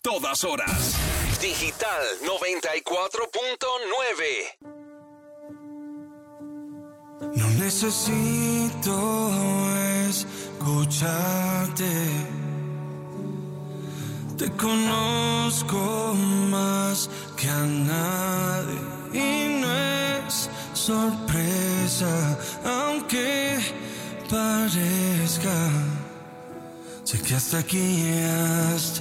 todas horas. Digital 94.9. No necesito escucharte. Te conozco más que a nadie y no es sorpresa, aunque parezca. Sé que hasta aquí llegaste.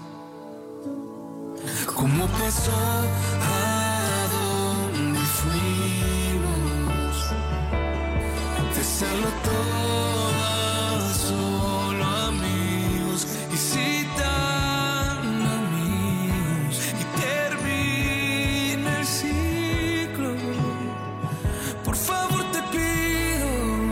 ¿Cómo pasó? ¿A dónde fuimos? De serlo todo, solo amigos. Y si tan amigos y termina el ciclo, por favor te pido,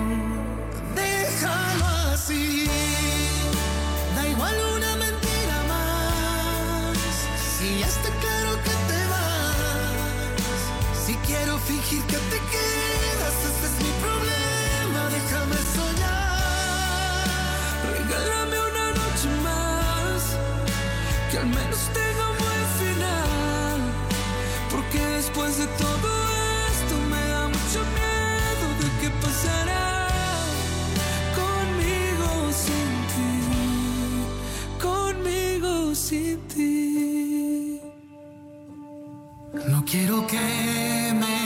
déjalo así. Da igual una mentira más. Si ya está claro que te vas, si quiero fingir que te quedas, ese es mi problema. Déjame soñar. Regálame una noche más, que al menos tenga un buen final. Porque después de todo esto me da mucho miedo de qué pasará conmigo sin ti, conmigo sin ti. No quiero que me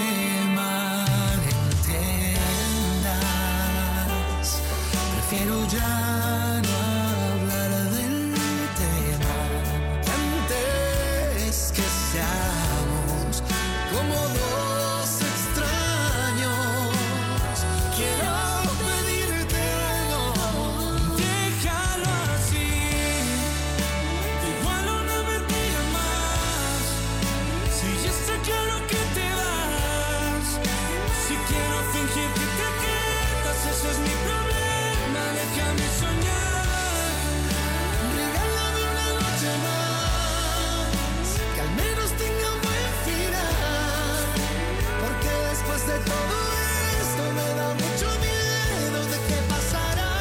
malentiendas. Prefiero ya no hablar del tema antes que seamos como dos extraños. Quiero pedirte no, déjalo así. Igual una mentira más. Si ya está claro que te vas, si quiero fingir que te quedas, ese es mi problema. Déjame soñar. Regálame una noche más, que al menos tenga un buen final. Porque después de todo esto me da mucho miedo de qué pasará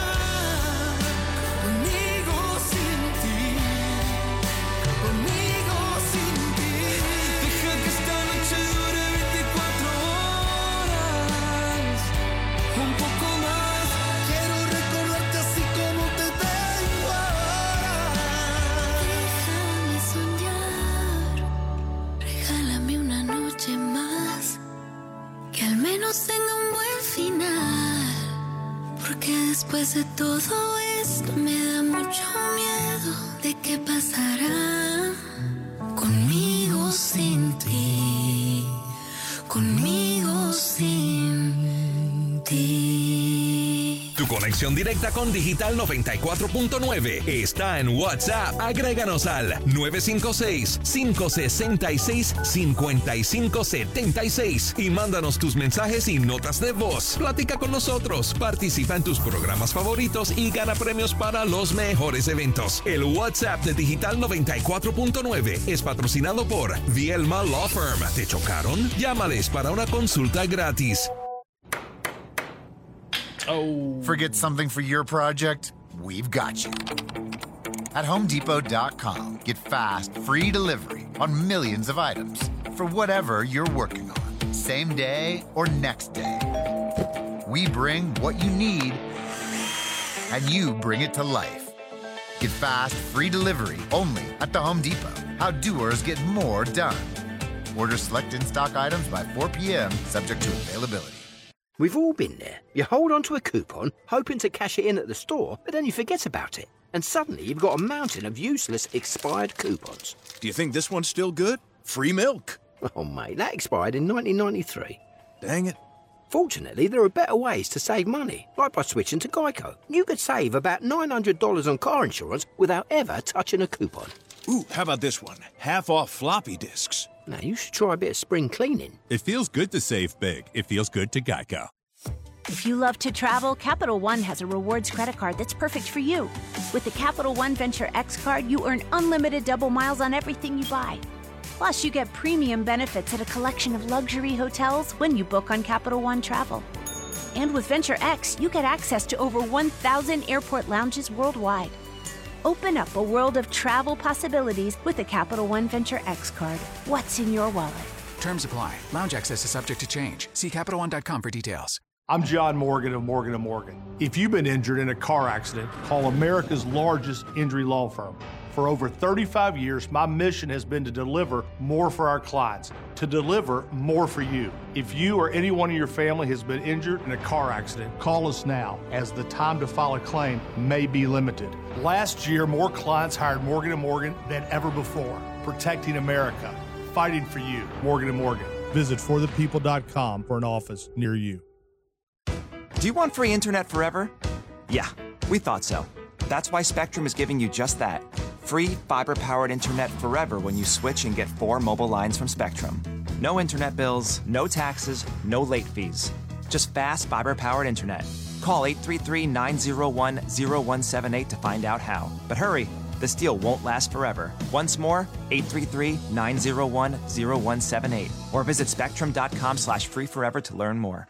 conmigo sin ti, conmigo sin ti. Deja que esta noche dure 24 horas, un poco más. Quiero recordarte así como te tengo ahora. Déjame soñar, regálame una noche más, que al menos tenga un buen final. Porque después de todo esto me da mucho miedo de qué pasará conmigo sin ti, conmigo sin ti. Tu conexión directa con Digital 94.9 está en WhatsApp. Agréganos al 956-566-5576 y mándanos tus mensajes y notas de voz. Platica con nosotros, participa en tus programas favoritos y gana premios para los mejores eventos. El WhatsApp de Digital 94.9 es patrocinado por Vielma Law Firm. ¿Te chocaron? Llámales para una consulta gratis. Forget something for your project? We've got you. At HomeDepot.com, get fast, free delivery on millions of items for whatever you're working on, same day or next day. We bring what you need, and you bring it to life. Get fast, free delivery only at the Home Depot. How doers get more done. Order select in-stock items by 4 p.m., subject to availability. We've all been there. You hold onto a coupon, hoping to cash it in at the store, but then you forget about it. And suddenly you've got a mountain of useless expired coupons. Do you think this one's still good? Free milk. Oh, mate, that expired in 1993. Dang it. Fortunately, there are better ways to save money, like by switching to Geico. You could save about $900 on car insurance without ever touching a coupon. Ooh, how about this one? Half off floppy disks. Now, you should try a bit of spring cleaning. It feels good to save big. It feels good to Geico. If you love to travel, Capital One has a rewards credit card that's perfect for you. With the Capital One Venture X card, you earn unlimited double miles on everything you buy. Plus, you get premium benefits at a collection of luxury hotels when you book on Capital One Travel. And with Venture X, you get access to over 1,000 airport lounges worldwide. Open up a world of travel possibilities with the Capital One Venture X card. What's in your wallet? Terms apply. Lounge access is subject to change. See CapitalOne.com for details. I'm John Morgan of Morgan & Morgan. If you've been injured in a car accident, call America's largest injury law firm. For over 35 years, my mission has been to deliver more for our clients, to deliver more for you. If you or anyone in your family has been injured in a car accident, call us now, as the time to file a claim may be limited. Last year, more clients hired Morgan & Morgan than ever before, protecting America, fighting for you. Morgan & Morgan. Visit forthepeople.com for an office near you. Do you want free internet forever? Yeah, we thought so. That's why Spectrum is giving you just that. Free fiber-powered internet forever when you switch and get 4 mobile lines from Spectrum. No internet bills, no taxes, no late fees. Just fast fiber-powered internet. Call 833-901-0178 to find out how. But hurry, this deal won't last forever. Once more, 833-901-0178. Or visit spectrum.com/freeforever to learn more.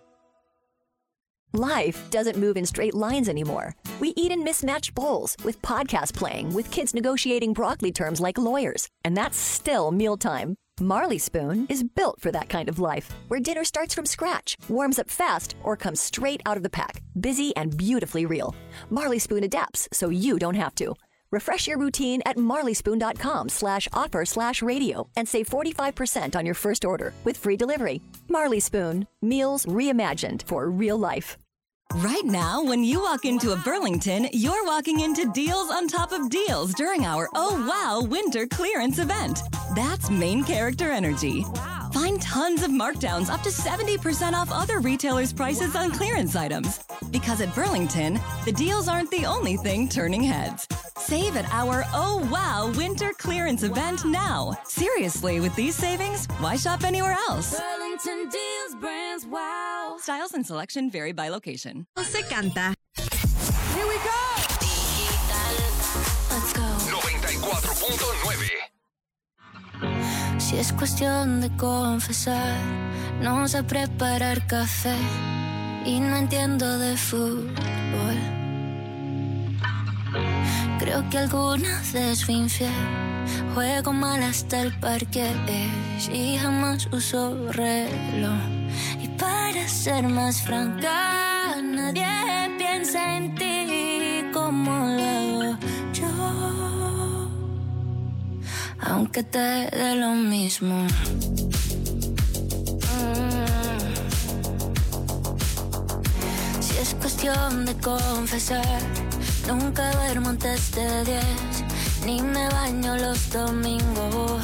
Life doesn't move in straight lines anymore. We eat in mismatched bowls, with podcasts playing, with kids negotiating broccoli terms like lawyers. And that's still mealtime. Marley Spoon is built for that kind of life, where dinner starts from scratch, warms up fast, or comes straight out of the pack. Busy and beautifully real. Marley Spoon adapts so you don't have to. Refresh your routine at marleyspoon.com/offer/radio and save 45% on your first order with free delivery. Marley Spoon, meals reimagined for real life. Right now, when you walk into a Burlington, you're walking into deals on top of deals during our Oh Wow Winter Clearance event. That's main character energy. Wow. Find tons of markdowns up to 70% off other retailers' prices on clearance items. Because at Burlington, the deals aren't the only thing turning heads. Save at our Oh Wow Winter Clearance event now. Seriously, with these savings, why shop anywhere else? Burlington Deals Brands Wow. Styles and selection vary by location. Se canta. Here we go. Let's go. 94.9. Si es cuestión de confesar, no sé preparar café y no entiendo de fútbol. Creo que alguna vez fui infiel, juego mal hasta el parque y jamás uso reloj. Y para ser más franca, nadie piensa en ti como lo hago yo, aunque te dé lo mismo. Si es cuestión de confesar, nunca duermo antes de 10, ni me baño los domingos.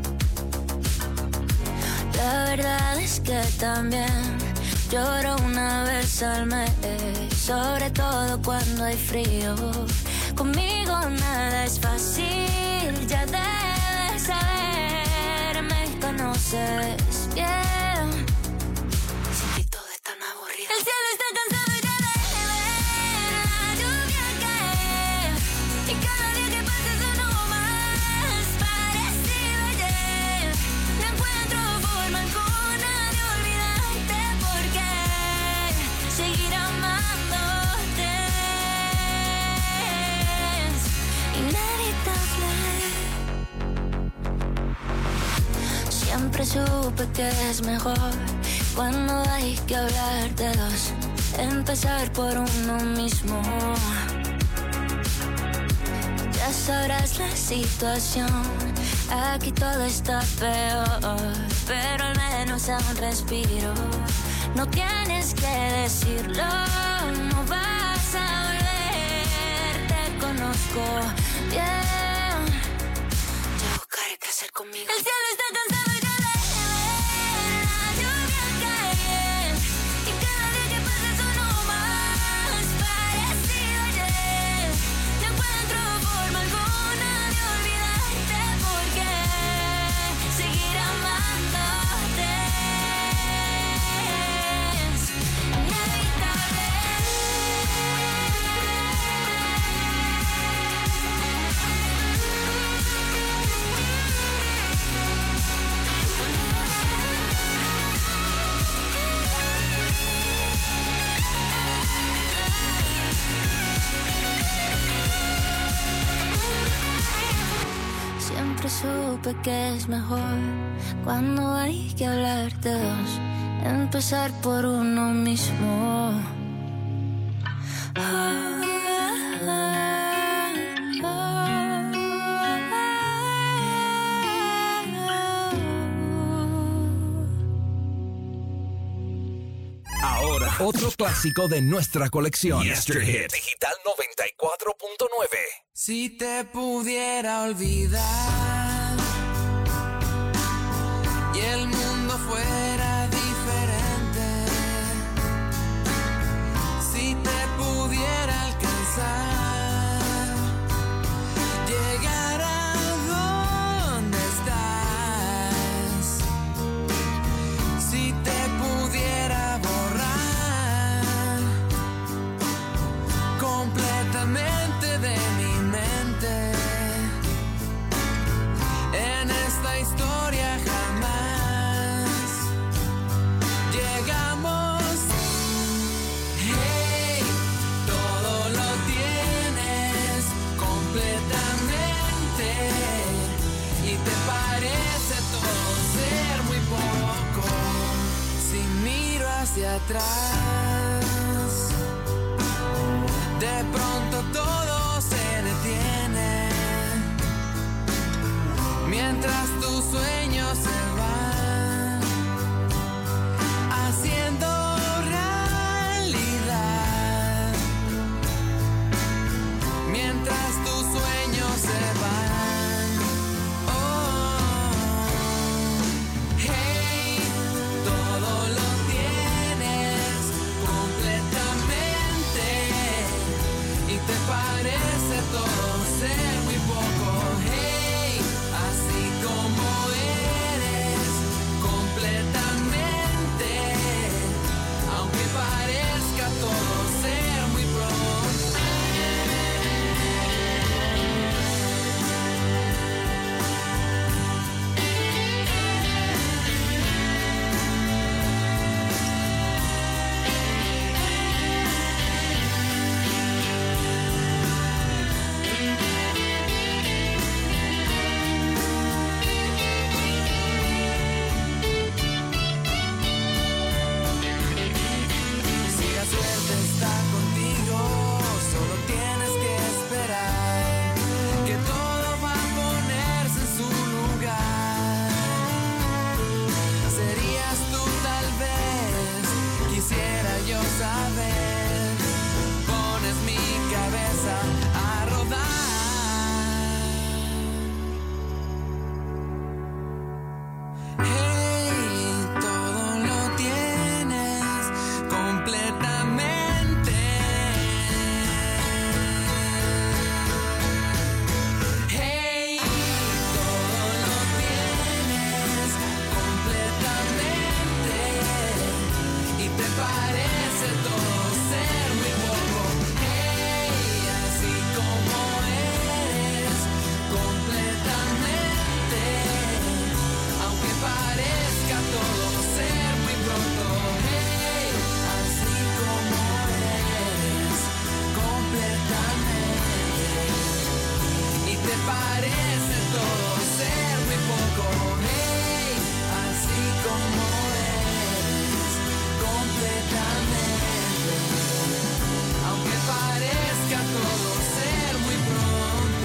La verdad es que también lloro una vez al mes, sobre todo cuando hay frío. Conmigo nada es fácil, ya debes saber, me conoces bien. Sin ti todo es tan aburrido. El cielo está cansado y te deje ver la lluvia caer, y cada día que pasa es uno más parecido a ayer. No encuentro forma alguna de olvidarte, porque seguir amándote es inevitable. Siempre supe que es mejor cuando hay que hablar de dos, empezar por uno mismo. Ya sabrás la situación, aquí todo está peor, pero al menos a un respiro. No tienes que decirlo, no vas a volver, te conozco bien. Ya buscaré qué hacer conmigo. El cielo está cansado y te deje ver la lluvia caer, y cada día que pasa es uno más parecido a ayer. No encuentro forma alguna de olvidarte, porque seguir amándote es inevitable. supe que es mejor cuando hay que hablar de dos, empezar por uno mismo. Ahora, otro clásico de nuestra colección. Yesterhit Digital 94.9. Si te pudiera olvidar y el mundo fuera diferente, si te pudiera alcanzar, llegar a donde estás, si te pudiera borrar completamente de mi mente, en esta historia jamás llegamos. Hey, todo lo tienes completamente y te parece todo ser muy poco. Si miro hacia atrás, de pronto todo se detiene, mientras tus sueños se van haciendo realidad, mientras tus sueños se van. Oh, hey, todo lo tienes completamente y te parece todo ser muy poco. Hey, así como eres completamente, aunque parezca todo ser muy pronto. Si la suerte está contigo, solo tienes que esperar que todo va a ponerse en su lugar. Serías tú tal vez, quisiera yo saber. Pones mi cabeza a rodar. Hey, todo lo tienes completamente. Hey, todo lo tienes completamente y te parece todo ser muy poco. Hey, así como eres completamente, aunque parezca todo ser muy pronto. Hey, así como eres completamente y te parece todo ser muy poco. Hey, así como eres completamente, aunque parezca todo ser muy pronto.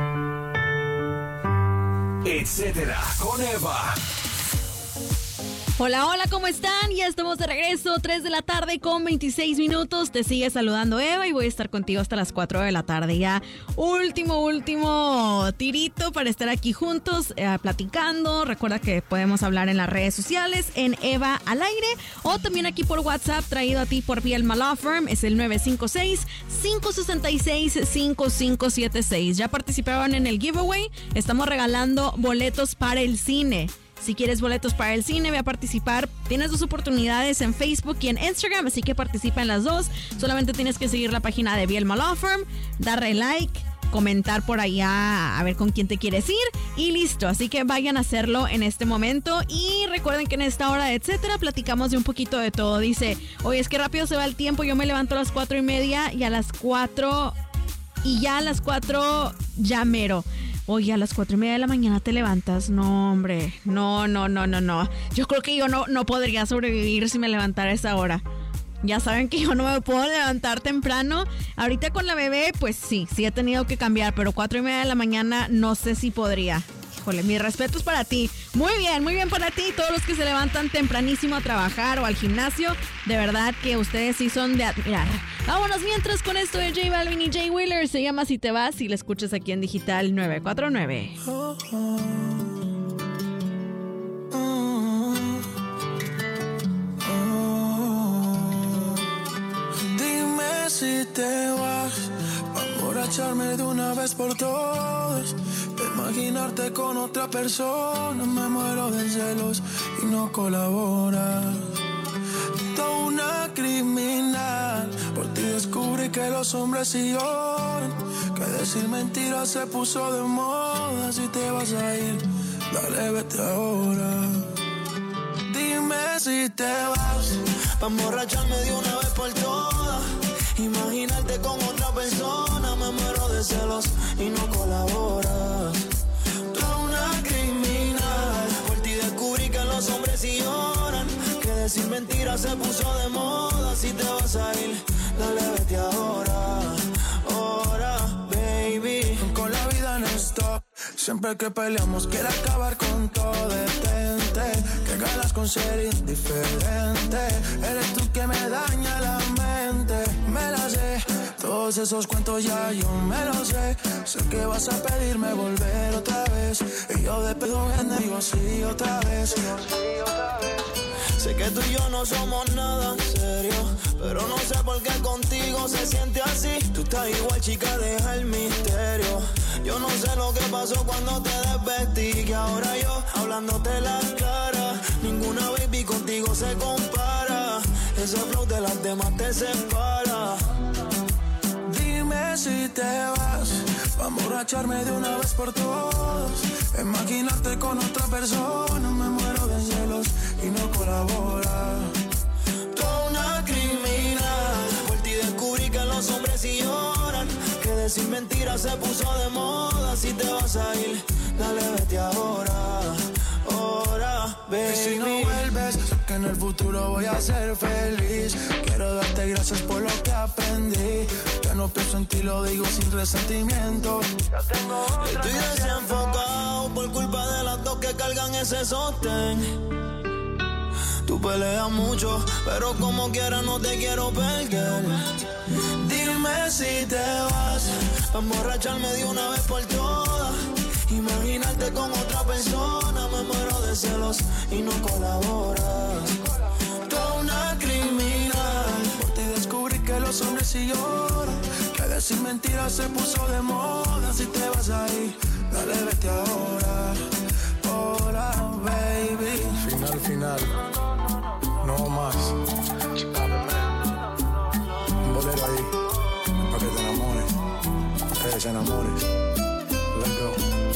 Etcétera con Eva. Hola, hola, ¿cómo están? Ya estamos de regreso, 3 de la tarde con 26 minutos. Te sigue saludando Eva y voy a estar contigo hasta las 4 de la tarde. Ya último tirito para estar aquí juntos platicando. Recuerda que podemos hablar en las redes sociales, en Eva al aire, o también aquí por WhatsApp, traído a ti por Vielma Law Firm. Es el 956-566-5576. Ya participaron en el giveaway. Estamos regalando boletos para el cine. Si quieres boletos para el cine, ve a participar. Tienes 2 oportunidades en Facebook y en Instagram, así que participa en las 2. Solamente tienes que seguir la página de Vielma Law Firm, darle like, comentar por allá a ver con quién te quieres ir y listo. Así que vayan a hacerlo en este momento y recuerden que en esta hora, etcétera, platicamos de un poquito de todo. Dice, oye, es que rápido se va el tiempo. Yo me levanto a las 4:30 y a las 4 ya mero. Oye, a las 4:30 de la mañana te levantas. No, hombre. No. Yo creo que yo no podría sobrevivir si me levantara a esa hora. Ya saben que yo no me puedo levantar temprano. Ahorita con la bebé, pues sí he tenido que cambiar. Pero 4:30 de la mañana no sé si podría. Híjole, mis respetos para ti. Muy bien para ti. Todos los que se levantan tempranísimo a trabajar o al gimnasio. De verdad que ustedes sí son de admirar. Vámonos mientras con esto de J Balvin y Jay Wheeler. Se llama Si Te Vas y la escuchas aquí en Digital 949. Dime si te vas, pa' emborracharme de una vez por todas. Imaginarte con otra persona, me muero de celos y no colaboras. Toda una criminal, por ti descubrí que los hombres sí lloran, que decir mentiras se puso de moda. Si te vas a ir, dale, vete ahora. Dime si te vas, pa' emborracharme de una vez por todas. Imaginarte con otra persona, me muero de celos y no colaboras. Toda una criminal, por ti descubrí que los hombres sí lloran, que decir mentiras se puso de moda. Si te vas a ir, dale, vete ahora, baby. Con la vida no stop, siempre que peleamos quiere acabar con todo. Detente, que ganas con ser indiferente. Eres tú que me daña la mente. Me la sé, todos esos cuentos ya yo me los sé. Sé que vas a pedirme volver otra vez, y yo de pedo digo sí otra vez. Sé que tú y yo no somos nada serio, pero no sé por qué contigo se siente así. Tú estás igual, chica, deja el misterio. Yo no sé lo que pasó cuando te desvestí, que ahora yo hablándote la cara. Ninguna baby contigo se compara. Ese flow de las demás te separa. Dime si te vas, pa' emborracharme de una vez por todas. Imaginarte con otra persona, me muero de celos y no colabora. Toda una criminal, por ti descubrí que los hombres sí lloran, que decir mentiras se puso de moda. Si te vas a ir, dale, vete ahora, baby. Y si no vuelves, sé que en el futuro voy a ser feliz. Quiero darte gracias por lo que aprendí. Ya no pienso en ti, lo digo sin resentimiento. Estoy desenfocado por culpa de las dos que cargan ese sostén. Tú peleas mucho, pero como quiera no te quiero perder. Dime si te vas, pa' emborracharme de una vez por todas. Imaginarte con otra persona, me muero de celos y no colaboras. Toda una criminal, por ti descubrí que los hombres sí lloran, que decir mentiras se puso de moda. Si te vas a ir, dale, vete ahora, baby. Final, no más. Un bolero ahí, para que te enamores, que se enamores. Let's go.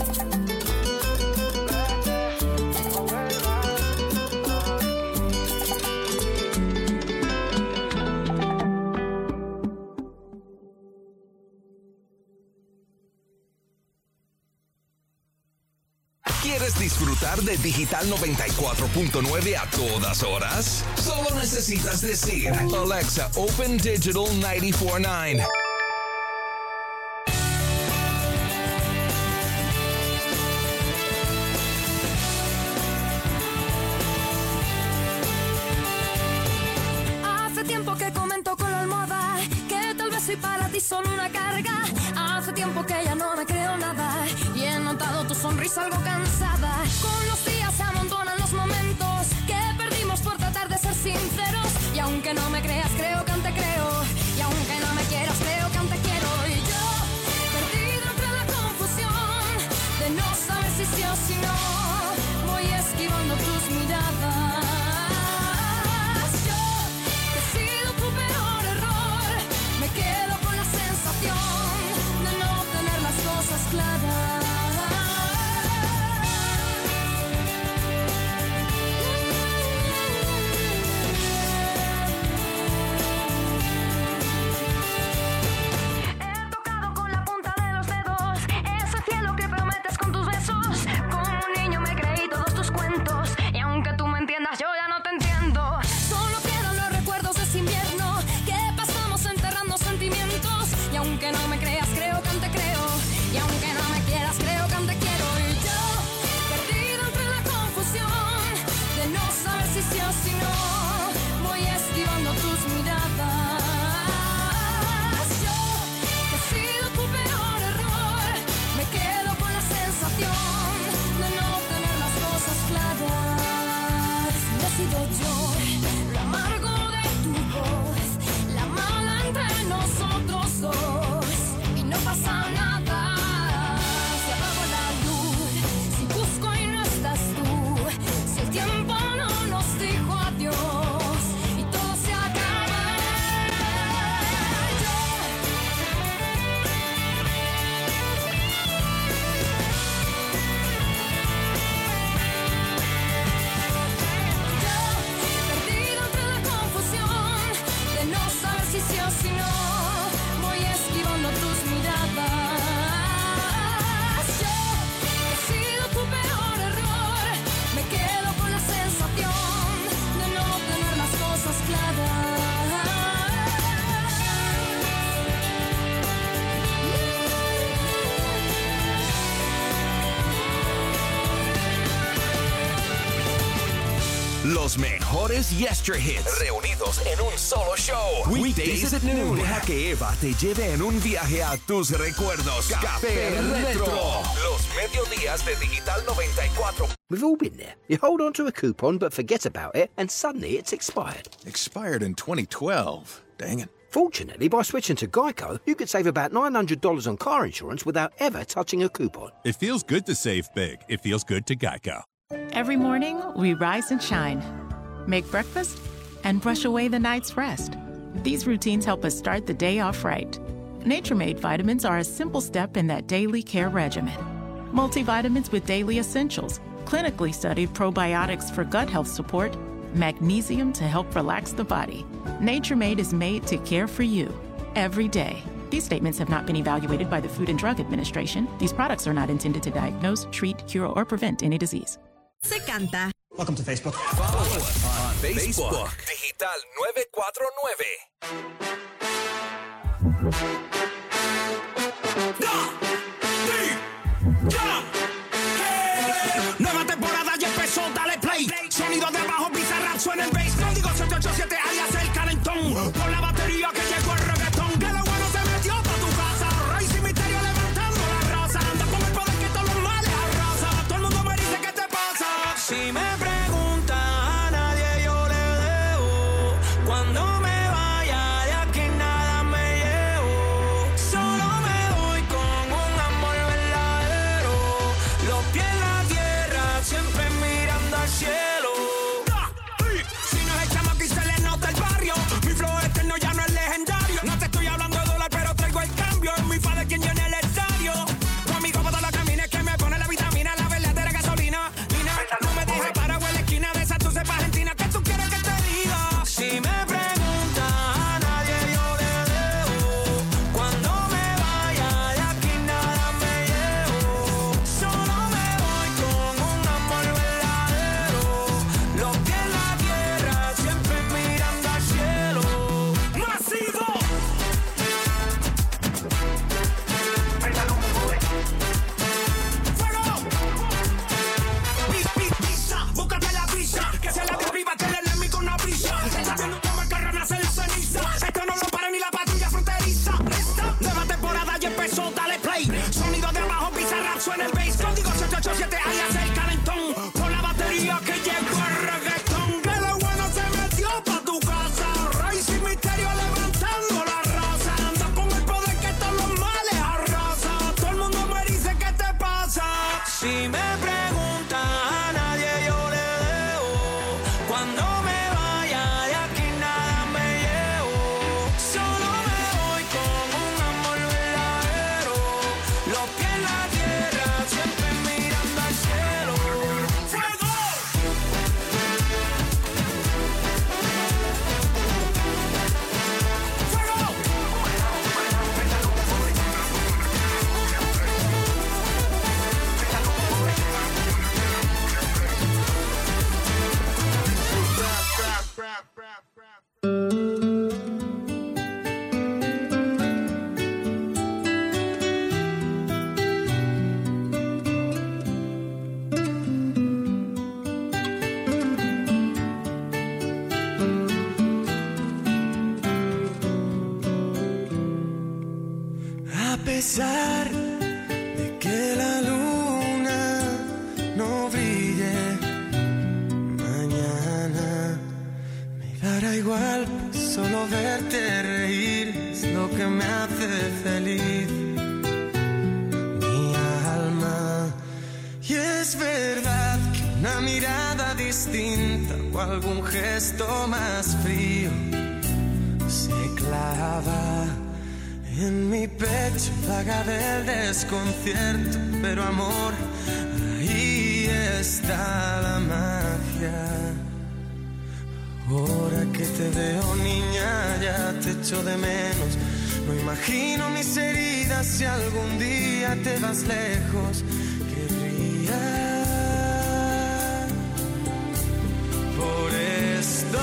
¿Quieres disfrutar de Digital 94.9 a todas horas? Solo necesitas decir, Alexa, open Digital 94.9. soy para ti solo una carga. Hace tiempo que ya no me creo nada y he notado tu sonrisa algo cansada. Con los días se amontonan los momentos que perdimos por tratar de ser sinceros. Y aunque no me creas, creo que aún te creo. Y aunque no me quieras, creo que aún te quiero. Y yo, perdido entre la confusión de no saber si sí o si no, voy esquivando tus miradas. Yo, que he sido tu peor error, me quedo con la sensación de no tener las cosas claras. Yo ya no te entiendo. Solo quedan los recuerdos de ese invierno que pasamos enterrando sentimientos. Y aunque no me creas, creo que aún te creo. Y aunque no me quieras, creo que aún te quiero. Y yo, perdido entre la confusión de no saber si sí o si no, voy esquivando tus miradas. Yo, que he sido tu peor error, me quedo con la sensación de no tener las cosas claras. He sido yo, lo amargo de tu voz, la mala entre nosotros dos. Y no pasa nada, si apago la luz, si busco y no estás tú, si el tiempo no nos dijo adiós y todo se acaba. Si sí o si no, voy esquivando tus miradas. Yo, que he sido tu peor error, me quedo con la sensación de no tener las cosas claras. Los mejores Yester Hits reunidos en un solo show. Weekdays at noon. Deja que Eva te lleve en un viaje a tus recuerdos. Café Retro. Los mediodías de Digital 94. We've all been there. You hold on to a coupon but forget about it and suddenly it's expired. Expired in 2012. Dang it. Fortunately, by switching to Geico, you could save about $900 on car insurance without ever touching a coupon. It feels good to save big. It feels good to Geico. Every morning, we rise and shine, make breakfast, and brush away the night's rest. These routines help us start the day off right. Nature Made vitamins are a simple step in that daily care regimen. Multivitamins with daily essentials, clinically studied probiotics for gut health support, magnesium to help relax the body. Nature Made is made to care for you every day. These statements have not been evaluated by the Food and Drug Administration. These products are not intended to diagnose, treat, cure, or prevent any disease. Se canta. Welcome to Facebook. Follow us on Facebook. Digital 949. Nueva temporada ya empezó, dale play. Sonido de abajo, Bizarrap suena el bass. No digo 787, alias el calentón. Por la batería que llegó el reggaetón. Que lo bueno se metió pa' tu casa. Rey sin misterio levantando la raza. Anda con el poder que todos los males arrasa. Todo el mundo me dice ¿qué te pasa? Si me preguntas a nadie yo le debo. Cuando me vaya de aquí nada me llevo. Solo me voy con un amor verdadero. Los pies en la tierra, siempre mirando al cielo. Si pesar de que la luna no brille mañana, me dará igual, pues solo verte reír es lo que me hace feliz mi alma. Y es verdad que una mirada distinta o algún gesto más frío se clava en mi pecho, vaga del desconcierto, pero amor, ahí está la magia. Ahora que te veo, niña, ya te echo de menos. No imagino mis heridas si algún día te vas lejos. Querría por esto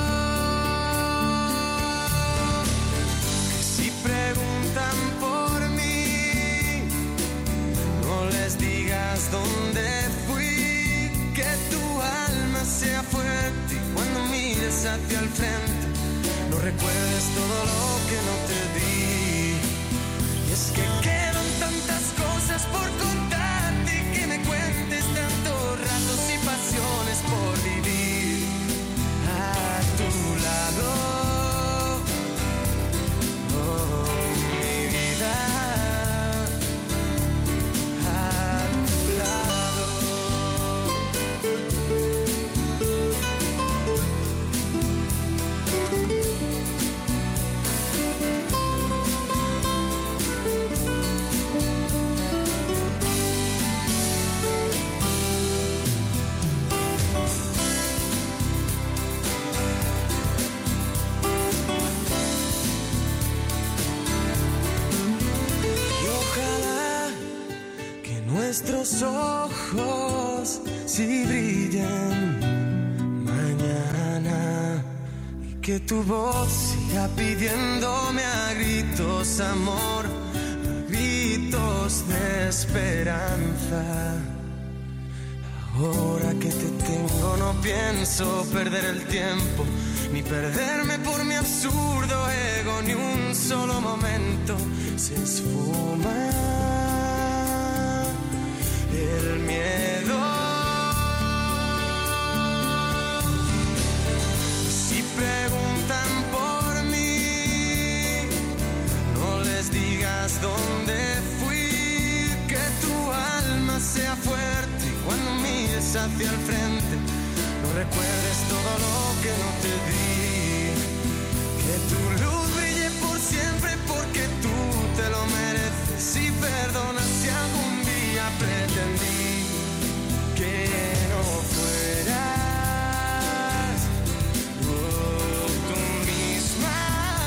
que si preguntan por mí, no les digas dónde fui, que tu alma sea fuerte y cuando mires hacia el frente no recuerdes todo lo que no te di. Y es que quedan tantas cosas por contarte y que me cuentes tantos ratos y pasiones por vivir a tu lado. Oh, mi vida, a tu lado. Nuestros ojos si brillen mañana y que tu voz siga pidiéndome a gritos amor, a gritos de esperanza. Ahora que te tengo no pienso perder el tiempo ni perderme por mi absurdo ego, ni un solo momento se esfuma el miedo. Si preguntan por mí, no les digas dónde fui, que tu alma sea fuerte y cuando mires hacia el frente no recuerdes todo lo que no te di, que tu luz brille por siempre porque tú te lo mereces y perdona si algún día pretendí que no fueras tú misma.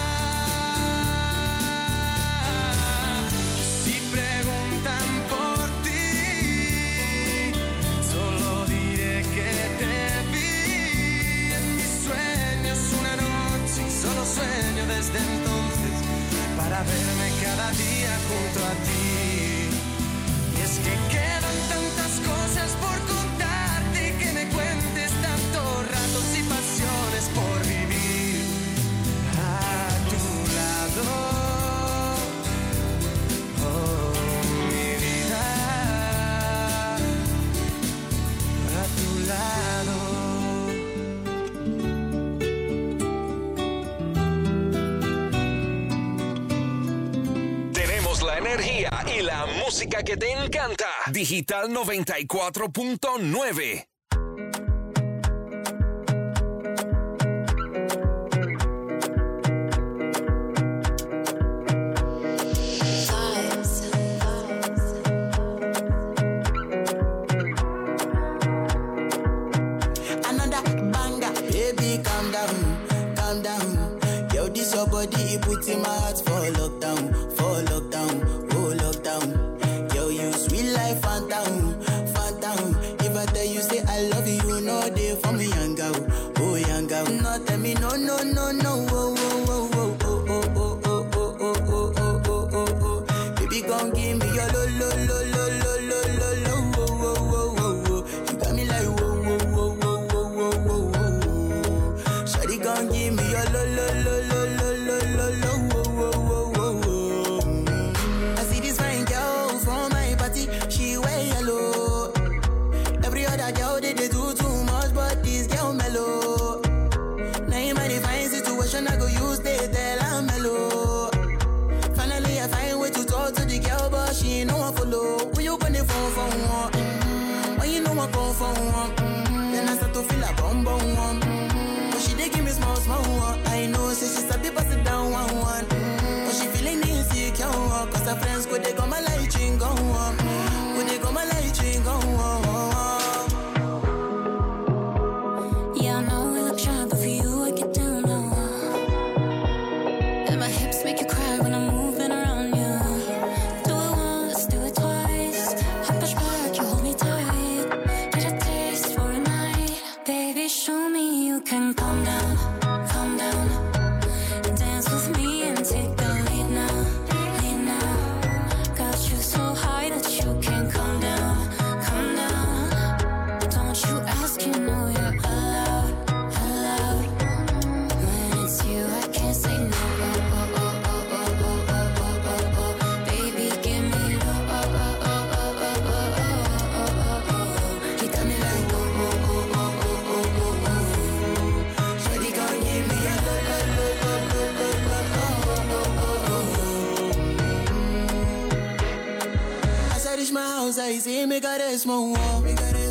Si preguntan por ti, solo diré que te vi en mis sueños una noche y solo sueño desde entonces para verme cada día junto a ti. Es que quedan tantas cosas por contarte y que me cuentes tantos ratos y pasiones por vivir a tu lado. Oh, mi vida, a tu lado. La energía y la música que te encanta. Digital 94.9. Another banger, baby, calm down, calm down. Yo, this your body, it puts in my heart for lockdown, oh lockdown. Yo, you sweet life, phantom, phantom. If I tell you say you know I go for one. Then I start to feel a bum bum one. But she dey give me small small one. I know, say she sabi pass it down one one. But she feeling insecure, cause her friends go they come a light ring go on. Go they come a light ring go on. Yeah, I know we look shy, but for you I get down low. And my hips make you cry when I'm moving around you. Do it once, do it twice. I push back, you hold me tight. Get a taste for a night. Baby, show me you can calm down, calm down. Dance with me and take the lead now, lead now. Got you so high that you can't calm down, calm down. Don't you ask, you know you're allowed, allowed. When it's you, I can't say no. Baby, give me low. You got me like Shawty gon' give me a As I reach my house, I see me got a small wall.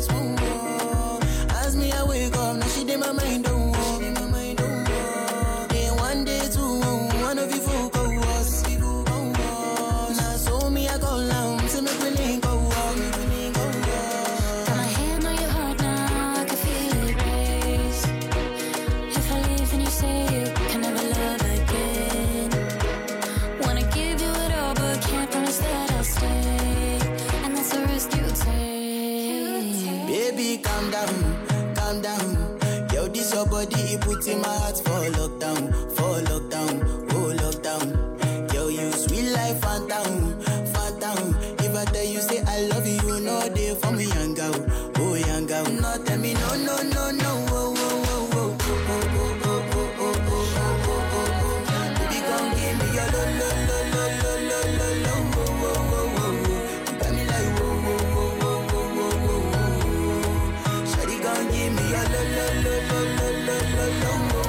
As me I wake up, now she did my mind don't walk. Then one day two, one of you folk go was. Now so me I go down, so me willing go walk. Got my hand on your heart now, I can feel it race. If I leave then you say you can never love again. Wanna give you it all, but can't promise that I'll stay. And that's the risk you take. Baby, calm down, calm down. Yo, this your body, it puts in my heart for lockdown, oh lockdown. Yo, you sweet life, phantom, phantom. If I tell you say I love you, you know they for me young girl, oh young girl. No, tell me no, no, no, no, oh, oh, oh, oh, oh, oh, oh, oh, oh, oh, oh. Baby, come give me your lo, lo, lo, lo, lo, lo, lo, lo, oh, oh, oh, oh. You got me like oh, oh, oh, oh, oh, oh, oh, oh. Shawty gon' give me your lo, lo, lo, lo, lo, lo, lo, lo, oh, oh, oh, oh, oh.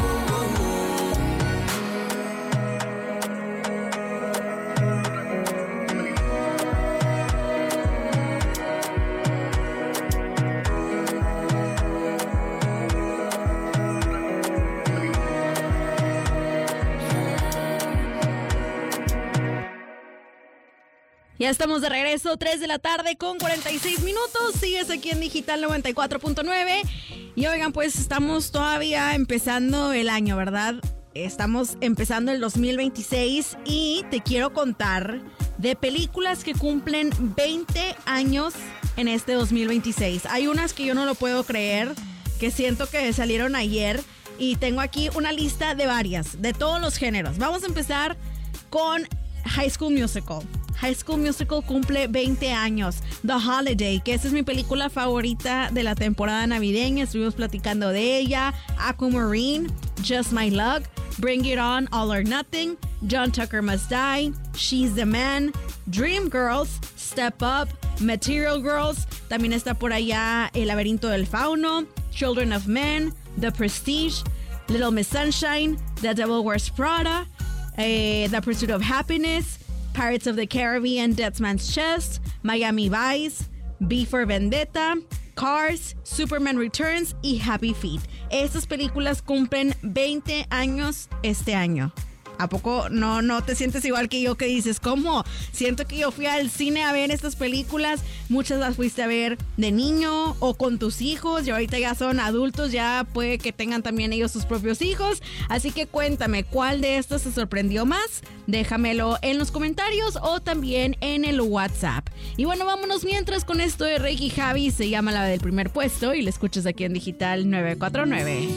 Ya estamos de regreso, 3 de la tarde con 46 minutos. Sigues aquí en Digital 94.9. Y oigan, pues estamos todavía empezando el año, ¿verdad? Estamos empezando el 2026 y te quiero contar de películas que cumplen 20 años en este 2026. Hay unas que yo no lo puedo creer, que siento que salieron ayer. Y tengo aquí una lista de varias, de todos los géneros. Vamos a empezar con High School Musical. High School Musical cumple 20 años. The Holiday, que esa es mi película favorita de la temporada navideña. Estuvimos platicando de ella. Aquamarine, Just My Luck, Bring It On, All or Nothing, John Tucker Must Die, She's the Man, Dreamgirls, Step Up, Material Girls. También está por allá El Laberinto del Fauno, Children of Men, The Prestige, Little Miss Sunshine, The Devil Wears Prada, The Pursuit of Happiness, Pirates of the Caribbean, Dead Man's Chest, Miami Vice, B for Vendetta, Cars, Superman Returns y Happy Feet. Estas películas cumplen 20 años este año. ¿A poco no te sientes igual que yo, que dices, cómo? Siento que yo fui al cine a ver estas películas, muchas las fuiste a ver de niño o con tus hijos y ahorita ya son adultos, ya puede que tengan también ellos sus propios hijos, así que cuéntame, ¿cuál de estas te sorprendió más? Déjamelo en los comentarios o también en el WhatsApp. Y bueno, vámonos mientras con esto de Rake y Javi, se llama la del primer puesto y la escuchas aquí en Digital 949.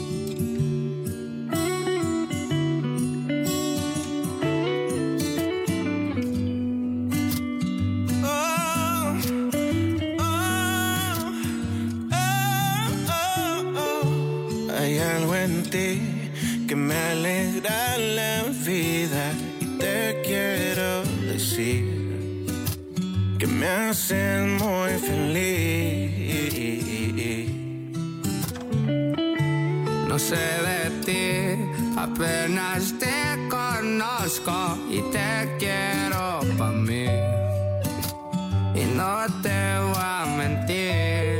Hay algo en ti que me alegra la vida y te quiero decir que me hacen muy feliz. No sé de ti, apenas te conozco y te quiero pa' mí. Y no te voy a mentir,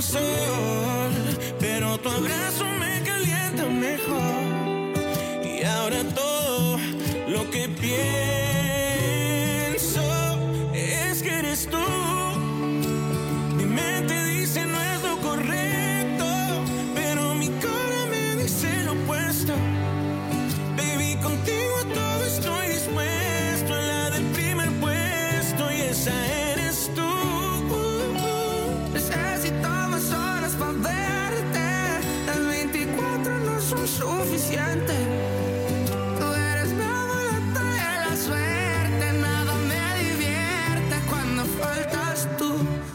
sol, pero tu abrazo me calienta mejor. Y ahora todo lo que pienso es que eres tú. Mi mente dice no es lo correcto, pero mi cara me dice lo opuesto. Baby, contigo a todo estoy dispuesto, a la del primer puesto, y esa eres tú. Necesito más horas para verte, las 24 no son suficientes. Tú eres mi amuleto de la suerte, nada me divierte cuando faltas tú.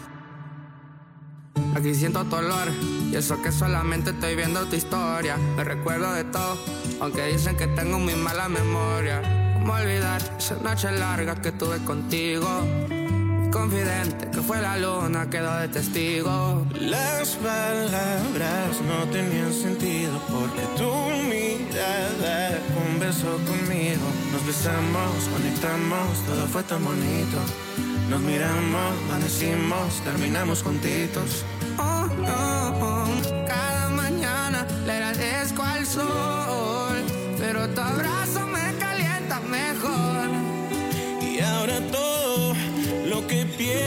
Aquí siento tu olor, y eso que solamente estoy viendo tu historia. Me recuerdo de todo, aunque dicen que tengo muy mala memoria. ¿Cómo olvidar esa noche larga que tuve contigo? Confidente que fue la luna, quedó de testigo. Las palabras no tenían sentido porque tu mirada conversó conmigo. Nos besamos, conectamos, todo fue tan bonito. Nos miramos, amanecimos, terminamos juntitos. Oh, oh, oh. Cada mañana le agradezco al sol, pero tu abrazo me calienta mejor. Y ahora todo lo que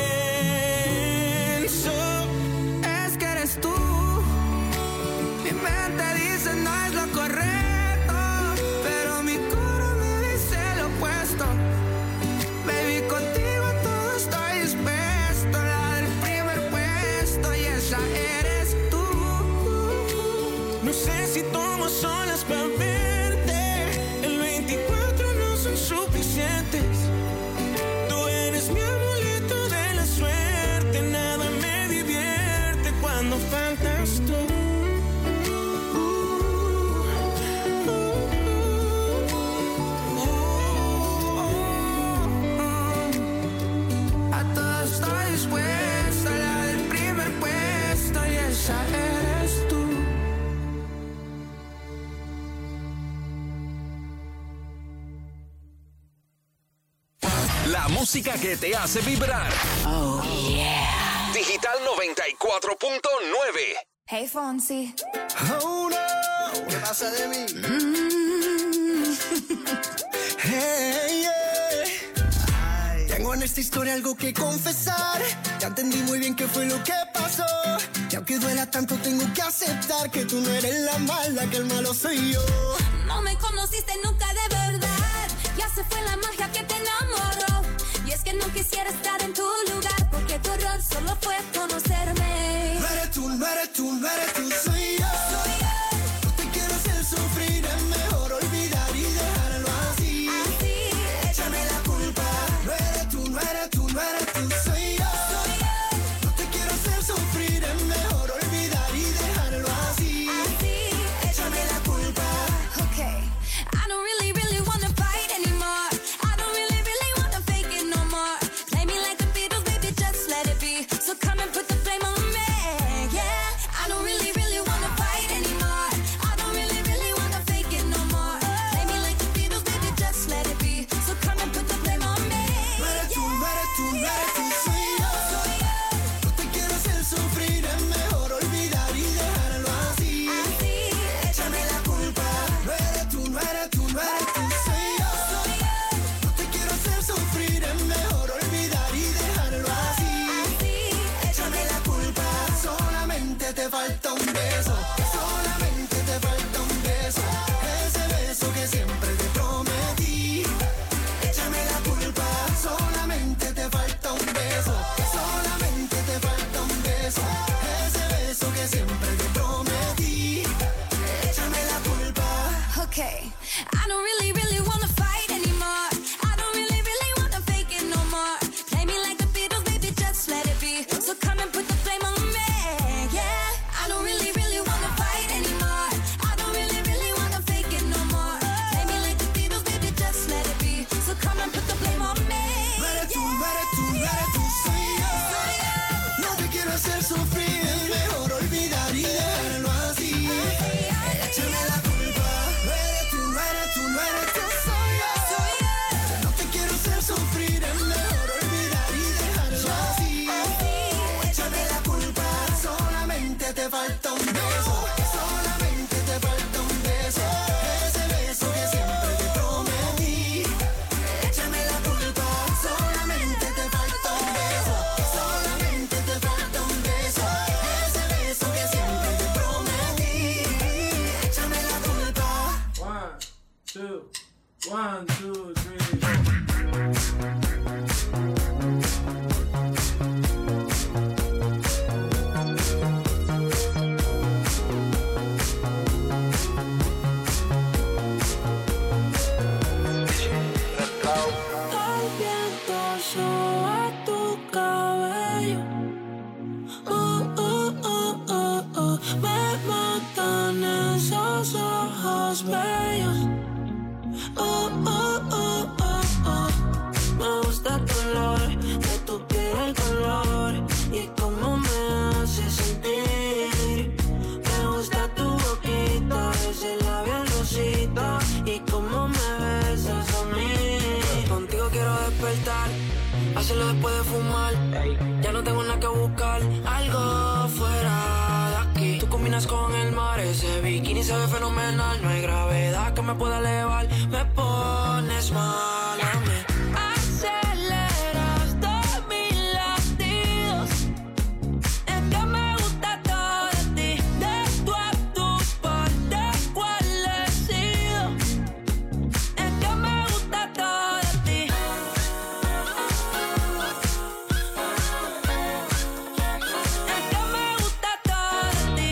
pienso es que eres tú. Mi mente dice no es lo correcto, pero mi corazón me dice lo opuesto. Baby, contigo a todo estoy dispuesto, la del primer puesto, y esa eres tú. No sé si tomo solas para verte, el 24 no son suficientes. Tú eres mi amuleto de la suerte, nada me divierte cuando faltas tú. A todo estoy dispuesta, la del primer puesto, y esa eres tú. La música que te hace vibrar. Oh, yeah. Digital 94.9. Hey, Fonsi. Oh, no. ¿Qué pasa de mí? Hey, yeah. Tengo en esta historia algo que confesar. Ya entendí muy bien qué fue lo que pasó. Y aunque duela tanto, tengo que aceptar que tú no eres la mala, que el malo soy yo. No me conociste nunca de verdad, ya se fue la magia que te enamoró. Y es que no quisiera estar en tu lugar, porque tu error solo fue conocerme. No eres tú, no eres tú, no eres tú, soy yo. No te quiero hacer sufrir, es mejor olvidar y dejarlo así. Échame la culpa. No eres tú, no eres tú, no eres tú, soy yo. No te quiero hacer sufrir, es mejor olvidar y dejarlo así. Échame la culpa. Okay, I don't really wanna fight anymore. I don't really wanna fake it no more. Play me like the Beatles, baby, just let it be. So come and put the flame on me, yeah. I don't really wanna despertar, hacerlo después de fumar. Ya no tengo nada que buscar, algo fuera de aquí. Tú combinas con el mar, ese bikini se ve fenomenal. No hay gravedad que me pueda elevar, me pones mal a mí. Aceleras todos mis latidos, es que me gusta todo de ti. De tu a tu parte, ¿cuál he sido? Es que me gusta todo de ti. Es que me gusta todo de ti.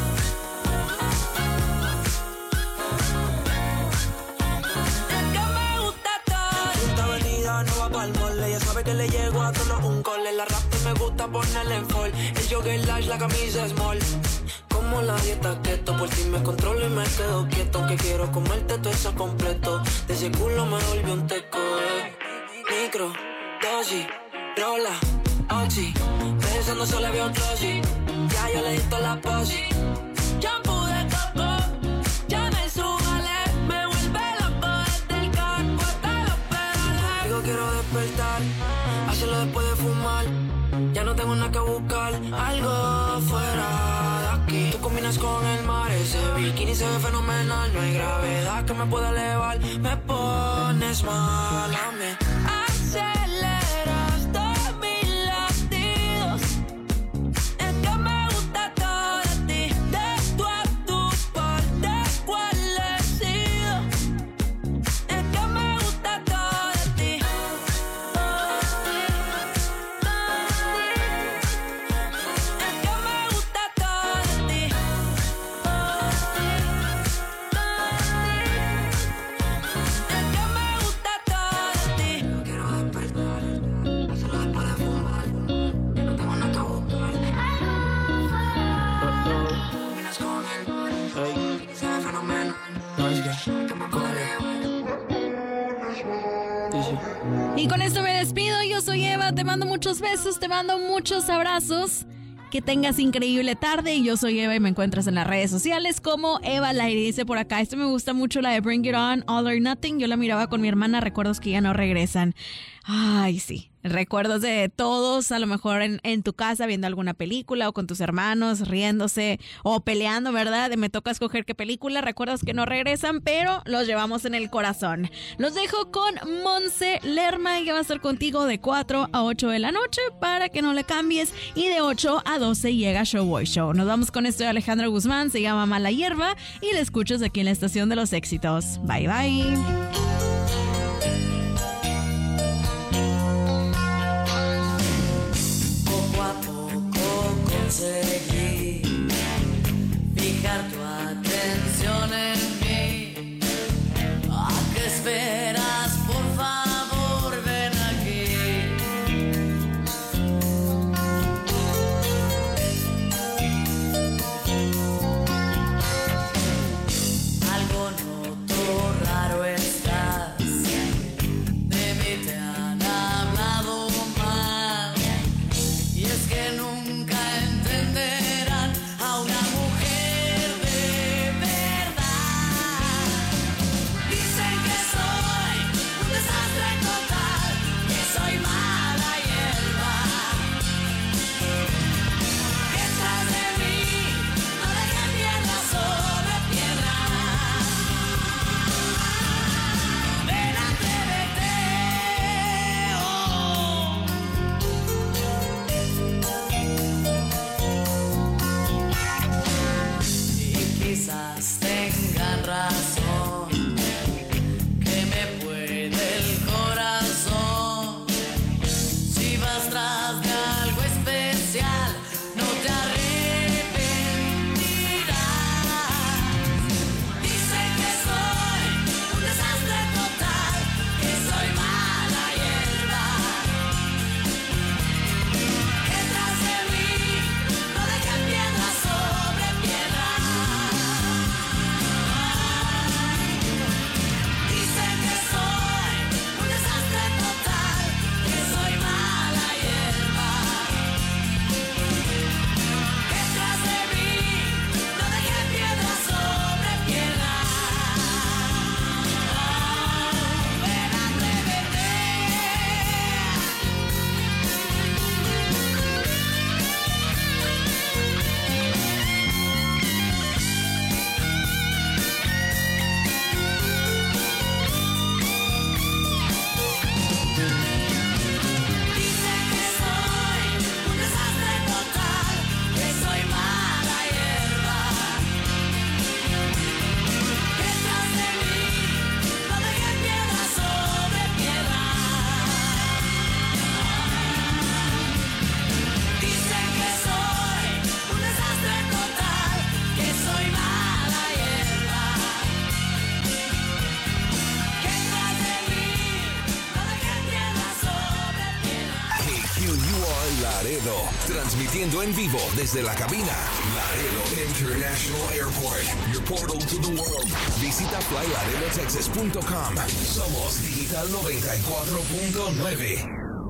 Es que me gusta todo. Esta avenida no va pa'l mole, ya sabe que le llego a solo un cole. La rap me gusta ponerle en fall, el jogger large, la camisa small. Como la dieta keto, por ti me controlo y me quedo quieto. Aunque quiero comerte todo eso completo, de ese culo me volvió un teco, Micro, dosis, rola, oxi, pensando solo veo glossy. Ya yo le di toda la posi. Shampoo de coco, ya me subale, me vuelve loco desde el carro hasta los pedales. Digo quiero despertar, hacerlo después de fumar. Ya no tengo nada que buscar, algo fuera de aquí. Tú combinas con el mar, ese bikini se ve fenomenal. No hay gravedad que me pueda elevar, me pones mal a mí. Aceleras todos mis latidos, es que me gusta todo de ti. De tu a tu parte, ¿cuál he sido? Es que me gusta todo de ti. Es que me gusta todo de ti. Es que me gusta todo de ti. Quiero despertar, hacerlo después de fumar. Ya no tengo nada que buscar. Combinas con el mar, se ve fenomenal. Que me corre. Y con esto me despido. Yo soy Eva. Te mando muchos besos. Te mando muchos abrazos. Que tengas increíble tarde. Yo soy Eva y me encuentras en las redes sociales como Eva Laire. Dice por acá, me gusta mucho la de Bring It On, All or Nothing. Yo la miraba con mi hermana. Recuerdos que ya no regresan. Ay, sí. Recuerdos de todos, a lo mejor en tu casa viendo alguna película o con tus hermanos riéndose o peleando, ¿verdad? Me toca escoger qué película, recuerdos que no regresan, pero los llevamos en el corazón. Los dejo con Monse Lerma, que va a estar contigo de 4 a 8 de la noche para que no le cambies, y de 8 a 12 llega Showboy Show. Nos vamos con esto de Alejandro Guzmán, se llama Mala Hierba, y la escuchas aquí en la Estación de los Éxitos. Bye, bye. Conseguí fijar tu atención en mí. ¿A qué esperas? Por favor, ven aquí. Algo noto raro está Laredo, transmitiendo en vivo desde la cabina Laredo International Airport, your portal to the world. Visita flylaredotexas.com. Somos Digital 94.9.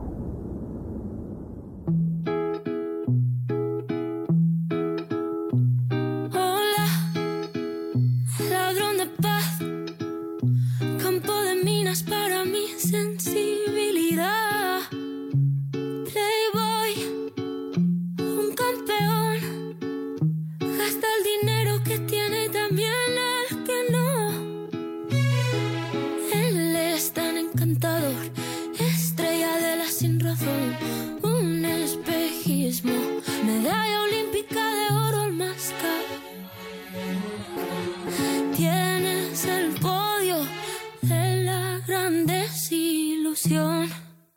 Sensibilidad, Playboy, un campeón, gasta el dinero que tiene y también el que no. Él es tan encantador, estrella de la sin razón, un espejismo, medalla olímpica de oro al más caro. Tienes el podio de la gran desilusión.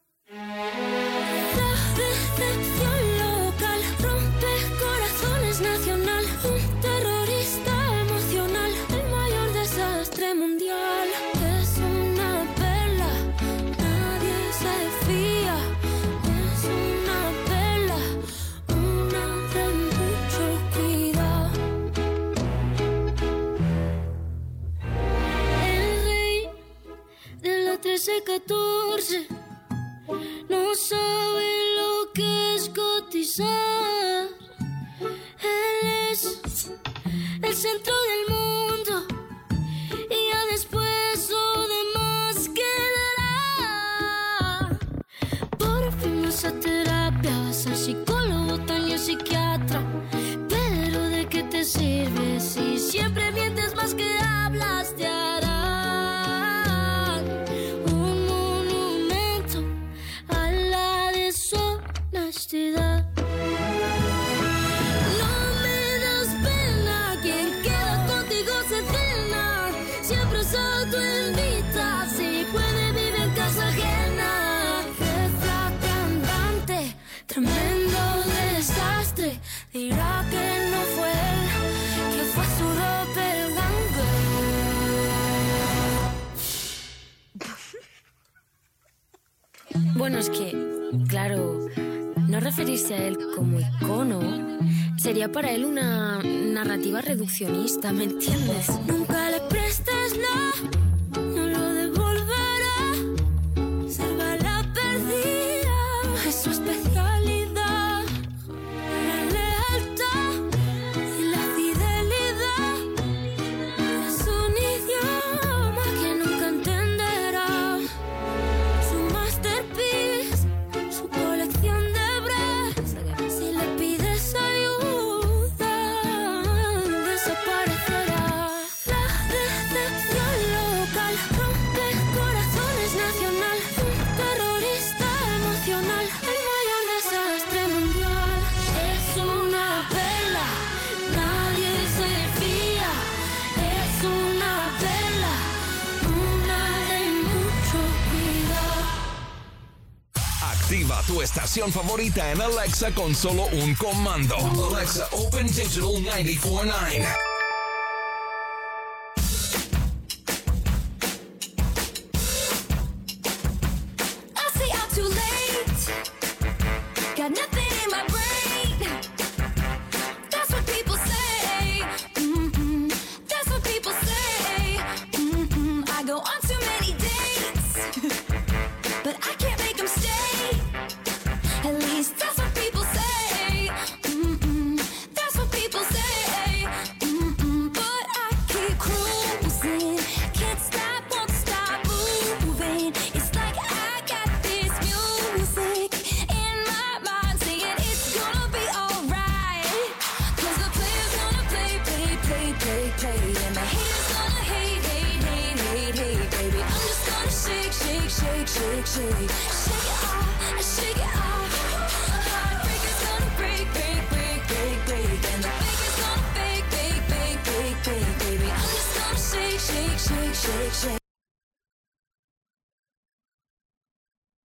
La decepción local rompe corazones nacional. Un terrorista emocional, el mayor desastre mundial. Es una perla, nadie se fía. Es una perla, una de mucho cuidado. El rey de la 13-14 no sabe lo que es cotizar. Él es el centro del mundo y ya después lo demás quedará. Por fin vas a terapia, vas al psicólogo, también psiquiatra. Pero ¿de qué te sirve si siempre mientes más que hablas? Te harán un monumento a la deshonestidad. No me das pena, quien queda contigo se cena. Siempre se autoinvita, si puede vive en casa ajena. Jefa cantante, tremendo desastre. Dirá que no fue él, que fue su doppelganger. Bueno, es que, claro, no referirse a él como icono sería para él una narrativa reduccionista, ¿me entiendes? Nunca le prestes nada, no lo devolverá. Salva la perdida, es su especialidad. La lealtad y la fidelidad es un idioma que nunca entenderá. Su masterpiece, su colección de breves. Si le pides ayuda, desaparecerá. La decepción local rompe corazones nacional. Un terrorista emocional, el mayor desastre mundial. Es una perla, nadie se fía. Es una perla, una de mucho cuidado. Activa tu estación favorita en Alexa con solo un comando. Alexa, open Digital 94.9. I say I'm too late. Got nothing in my brain. That's what people say. That's what people say. I go on too many dates, but I can't make them stay. At least that's what people say. That's what people say. But I keep cruising. Can't stop, won't stop moving. It's like I got this music in my mind saying it's gonna be alright. 'Cause the player's gonna play. And the haters gonna hate. Baby, I'm just gonna shake. Shake it off. Heartbreaker's gonna break. And the faker's gonna fake. Baby, I'm just gonna shake.